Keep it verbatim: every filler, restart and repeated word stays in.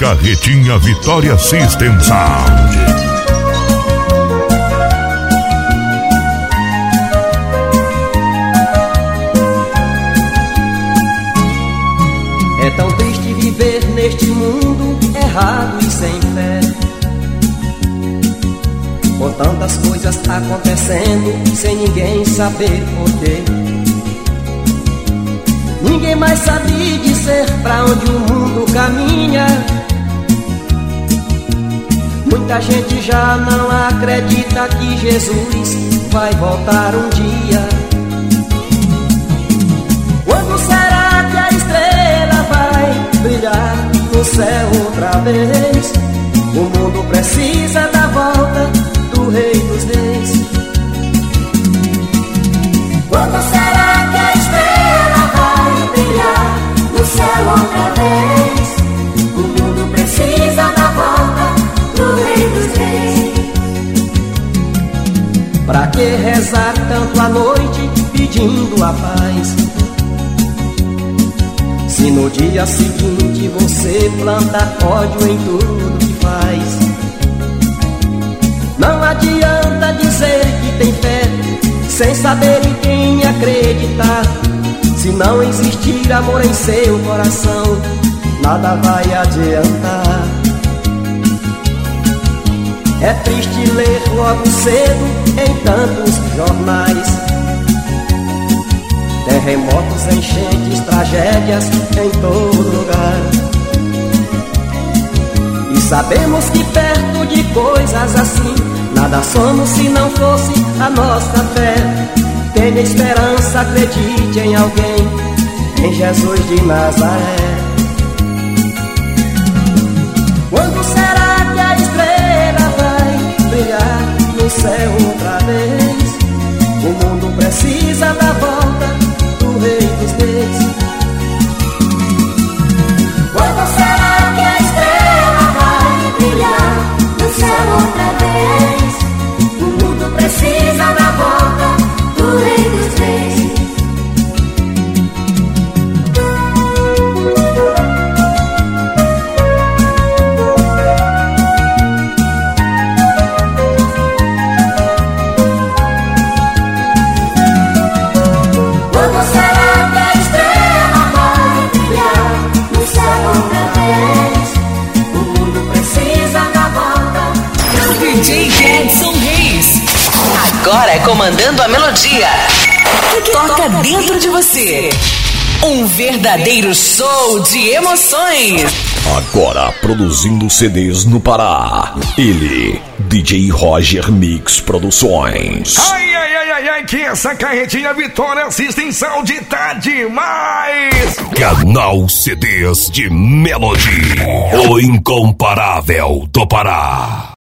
Carretinha Vitória System Sound. É tão triste viver neste mundo errado e sem fé, com tantas coisas acontecendo sem ninguém saber porquê. Ninguém mais sabe dizer pra onde o mundo caminha. Muita gente já não acredita que Jesus vai voltar um dia. Quando será que a estrela vai brilhar no céu outra vez? O mundo precisa da volta do Rei dos Reis. Quando será que a estrela vai brilhar no céu outra vez? O mundo precisa da volta do Rei dos Reis. Pra que rezar tanto à noite pedindo a paz, se no dia seguinte você planta ódio em tudo que faz? Não adianta dizer que tem fé sem saber em quem acreditar. Se não existir amor em seu coração, nada vai adiantar. É triste ler logo cedo em tantos jornais terremotos, enchentes, tragédias em todo lugar. E sabemos que perto de coisas assim nada somos se não fosse a nossa fé. Tenha esperança, acredite em alguém, em Jesus de Nazaré. Quando será que a estrela vai brilhar no céu outra vez? O mundo precisa da volta do Rei dos Reis. Quando será que a estrela vai brilhar no céu outra vez? O mundo precisa da volta do Rei dos Reis. Quando será que a estrela vai brilhar no céu outra vez? O mundo precisa da volta do D J Edson Reis, agora comandando a melodia que toca dentro de você. Um verdadeiro show de emoções. Agora produzindo C Ds no Pará, ele, D J Roger Mix Produções. Ai, ai, ai, ai, ai, que essa carretinha Vitória System Sound tá demais! Canal C Ds de Melody, o incomparável do Pará.